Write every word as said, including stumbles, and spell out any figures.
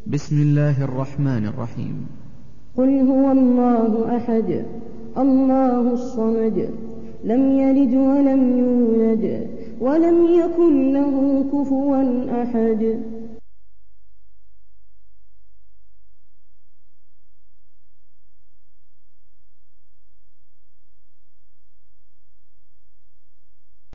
بسم الله الرحمن الرحيم. قل هو الله أحد الله الصمد لم يلد ولم يولد ولم يكن له كفوا أحد.